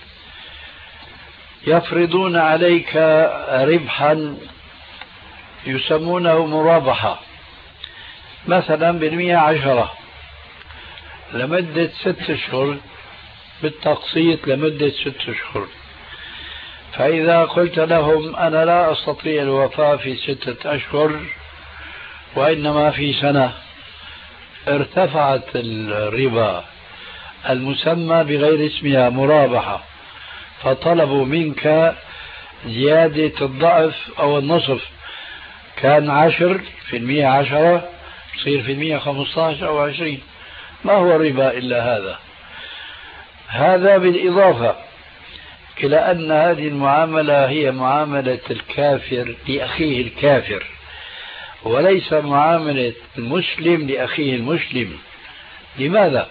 يفرضون عليك ربحا يسمونه مرابحة، مثلا ب110 لمدة 6 أشهر بالتقسيط لمدة 6 أشهر. فإذا قلت لهم أنا لا أستطيع الوفاء في 6 أشهر وإنما في سنة، ارتفعت الربا المسمى بغير اسمها مرابحة، فطلبوا منك زيادة الضعف أو النصف، كان 10% 10 يصير في المية 15 أو 20. ما هو الربا إلا هذا؟ هذا بالإضافة إلى أن هذه المعاملة هي معاملة الكافر لأخيه الكافر، وليس معاملة المسلم لأخيه المسلم. لماذا؟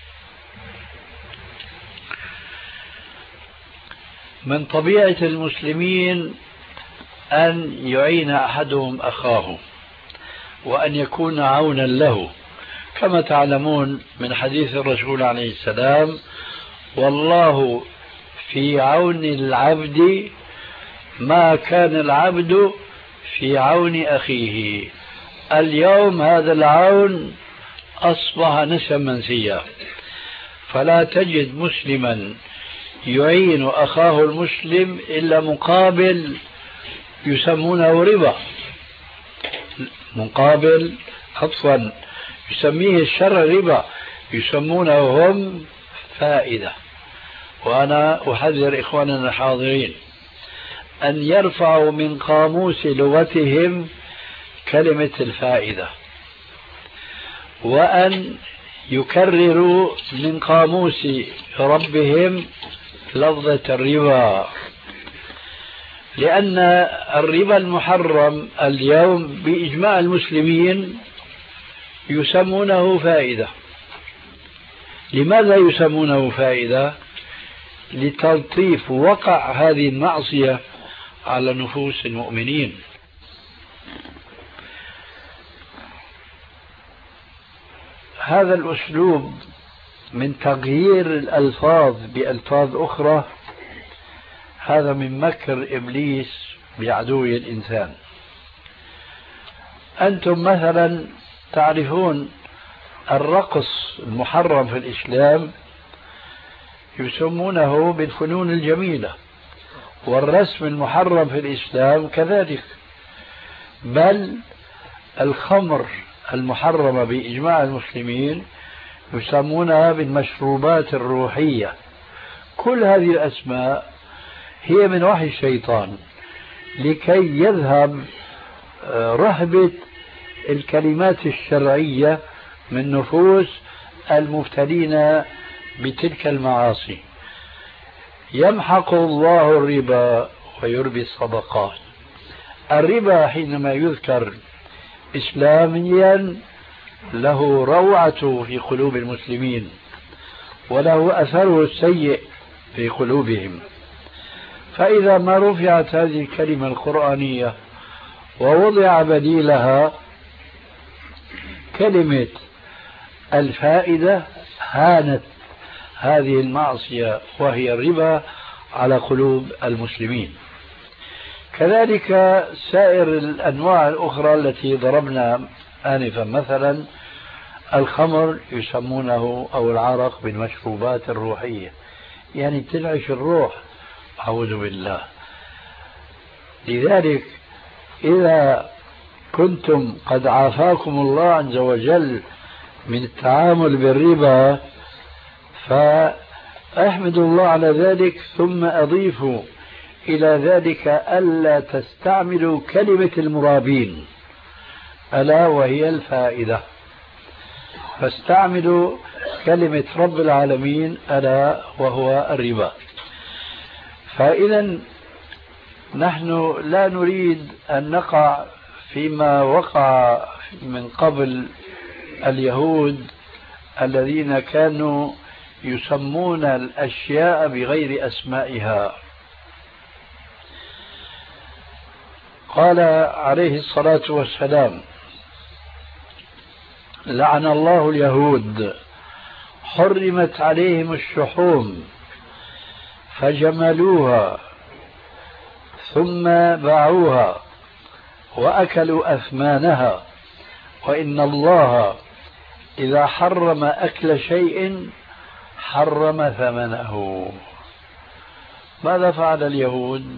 من طبيعة المسلمين أن يعين أحدهم أخاه وأن يكون عونا له، كما تعلمون من حديث الرسول عليه السلام: والله في عون العبد ما كان العبد في عون أخيه. اليوم هذا العون أصبح نسيا منسيا، فلا تجد مسلما يعين أخاه المسلم إلا مقابل يسمونه ربا، مقابل عفوا يسميه الشرع ربا، يسمونه هم فائدة. وأنا أحذر إخواننا الحاضرين أن يرفعوا من قاموس لغتهم كلمة الفائدة، وأن يكرروا من قاموس ربهم لفظة الربا، لأن الربا المحرم اليوم بإجماع المسلمين يسمونه فائدة. لماذا يسمونه فائدة؟ لتلطيف وقع هذه المعصية على نفوس المؤمنين. هذا الأسلوب من تغيير الألفاظ بألفاظ أخرى هذا من مكر إبليس بعدو الإنسان. أنتم مثلا تعرفون الرقص المحرم في الإسلام يسمونه بالفنون الجميلة، والرسم المحرم في الإسلام كذلك، بل الخمر المحرمة بإجماع المسلمين يسمونها بالمشروبات الروحية. كل هذه الأسماء هي من وحي الشيطان لكي يذهب رهبة الكلمات الشرعية من نفوس المبتلين بتلك المعاصي. يمحق الله الربا ويربي الصدقات. الربا حينما يذكر إسلاميا له روعة في قلوب المسلمين وله أثره السيء في قلوبهم، فإذا ما رفعت هذه الكلمة القرآنية ووضع بديلها كلمة الفائدة هانت هذه المعصية وهي الربا على قلوب المسلمين. كذلك سائر الأنواع الأخرى التي ضربنا آنفا، مثلا الخمر يسمونه أو العرق بالمشروبات الروحية، يعني تنعش الروح، أعوذ بالله. لذلك إذا كنتم قد عافاكم الله عز وجل من التعامل بالربا فاحمدوا الله على ذلك، ثم أضيفوا إلى ذلك ألا تستعملوا كلمة المرابين ألا وهي الفائدة، فاستعملوا كلمة رب العالمين ألا وهو الربا. فإذا نحن لا نريد أن نقع فيما وقع من قبل اليهود الذين كانوا يسمون الأشياء بغير أسمائها. قال عليه الصلاة والسلام: لعن الله اليهود حرمت عليهم الشحوم فجملوها ثم باعوها وأكلوا أثمانها، وإن الله إذا حرم أكل شيء حرم ثمنه. ماذا فعل اليهود؟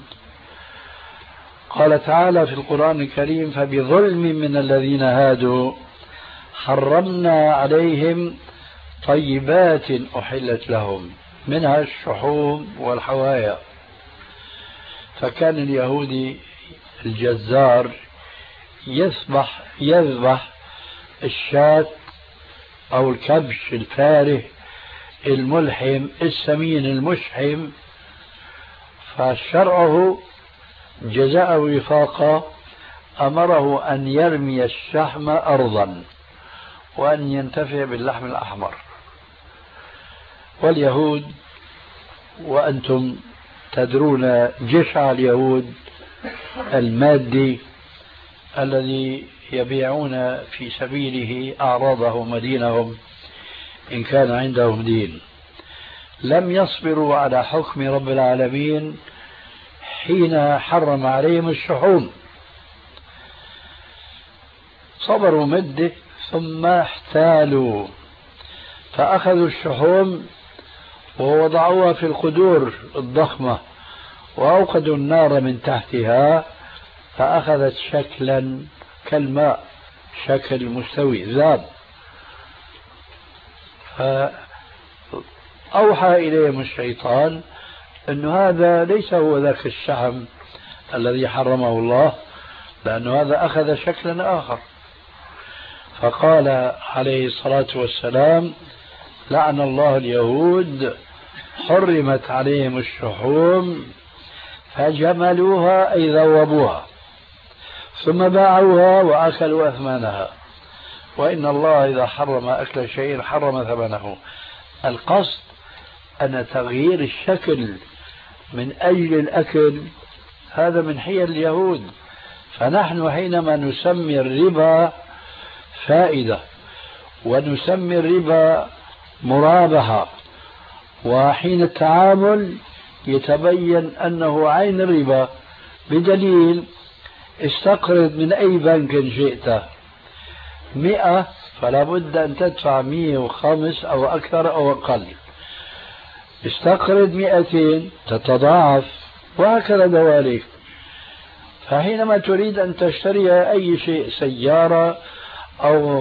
قال تعالى في القرآن الكريم: فبظلم من الذين هادوا حرمنا عليهم طيبات أحلت لهم منها الشحوم والحوايا. فكان اليهودي الجزار يذبح الشاة أو الكبش الفاره الملحم السمين المشحم، فشرعه جزاء وفاقا أمره أن يرمي الشحم أرضا وأن ينتفع باللحم الأحمر. واليهود وأنتم تدرون جشع اليهود المادي الذي يبيعون في سبيله أعراضهم ودينهم إن كان عندهم دين، لم يصبروا على حكم رب العالمين حين حرم عليهم الشحوم، صبروا مدة ثم احتالوا فأخذوا الشحوم ووضعوها في القدور الضخمة وأوقدوا النار من تحتها فأخذت شكلا كالماء، شكل مستوي ذاب. فأوحى إليهم الشيطان أن هذا ليس هو ذاك الشحم الذي حرمه الله، لأن هذا أخذ شكلا آخر. فقال عليه الصلاة والسلام: لعن الله اليهود حرمت عليهم الشحوم فجملوها أي ذوبوها ثم باعوها وأكلوا أثمانها، وإن الله إذا حرم أكل شيء حرم ثمنه. القصد أن تغيير الشكل من أجل الأكل هذا من حيل اليهود. فنحن حينما نسمي الربا فائدة ونسمي الربا مرابحة، وحين التعامل يتبين أنه عين الربا، بدليل استقرض من أي بنك شئت 100 فلا بد أن تدفع 105 أو أكثر أو أقل. استقرض 200 تتضاعف، وهكذا دواليك. فحينما تريد أن تشتري أي شيء، سيارة أو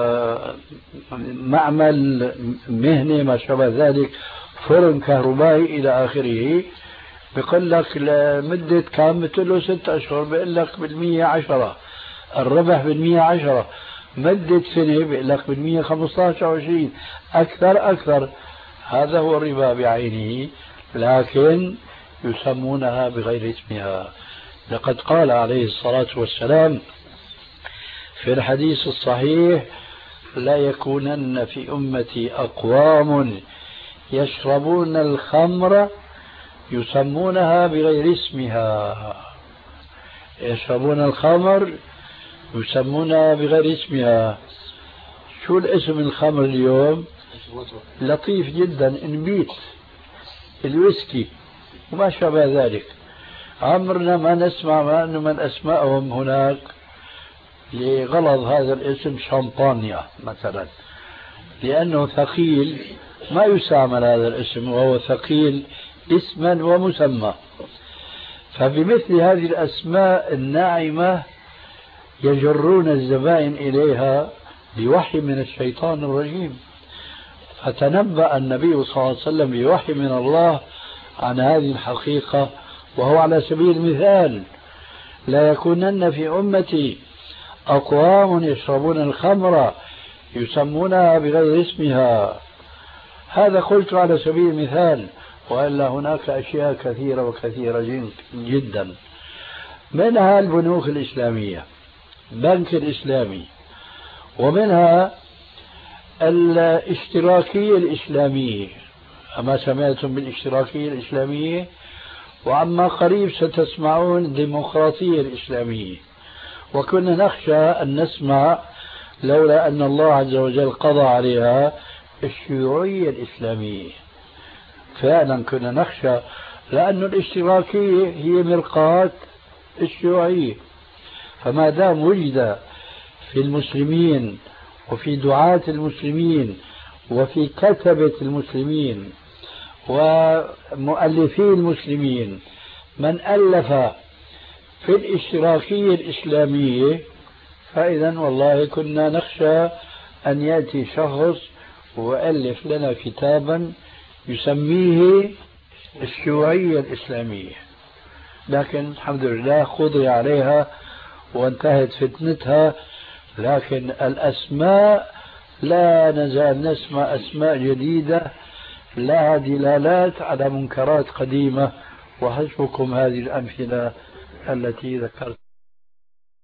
معمل مهني ما شابه ذلك، فرن كهربائي إلى آخره، بيقول لك لمدة كام؟ بتقول له 6 أشهر، بيقول لك بالمية 10، الربح بالمية 10، مدة سنة بيقول لك بالمية 15 أو 20، أكثر. هذا هو الربا بعينه، لكن يسمونها بغير اسمها. لقد قال عليه الصلاة والسلام في الحديث الصحيح: لا يكونن في أمتي أقوام يشربون الخمر يسمونها بغير اسمها. يشربون الخمر يسمونها بغير اسمها. شو الاسم الخمر اليوم؟ لطيف جدا، انبيت، الويسكي وما شابه ذلك. عمرنا ما نسمع ما أنه من أسمائهم هناك لغلظ هذا الاسم شامبانيا مثلا، لأنه ثقيل، ما يستعمل هذا الاسم وهو ثقيل اسما ومسمى. فبمثل هذه الأسماء الناعمة يجرون الزبائن إليها بوحي من الشيطان الرجيم. فتنبأ النبي صلى الله عليه وسلم بوحي من الله عن هذه الحقيقة، وهو على سبيل المثال: لا يكونن في أمتي أقوام يشربون الخمر يسمونها بغير اسمها. هذا قلت على سبيل المثال، وإلا هناك أشياء كثيرة وكثيرة جدا، منها البنوك الإسلامية، بنك الإسلامي، ومنها الاشتراكية الإسلامية. أما سمعتم بالاشتراكية الإسلامية؟ وعما قريب ستسمعون الديمقراطية الإسلامية. وكنا نخشى أن نسمع، لولا أن الله عز وجل قضى عليها، الشيوعية الإسلامية. فعلا كنا نخشى، لأن الاشتراكية هي مرقاة الشيوعية. فما دام وجد في المسلمين وفي دعاة المسلمين وفي كتبة المسلمين ومؤلفي المسلمين من ألف في الاشتراكية الإسلامية، فإذا والله كنا نخشى أن يأتي شخص وألف لنا كتابا يسميه الشيوعية الإسلامية. لكن الحمد لله قضي عليها وانتهت فتنتها. لكن الأسماء لا نزال نسمع أسماء جديدة لها دلالات على منكرات قديمة، وحسبكم هذه الأمثلة التي ذكرت.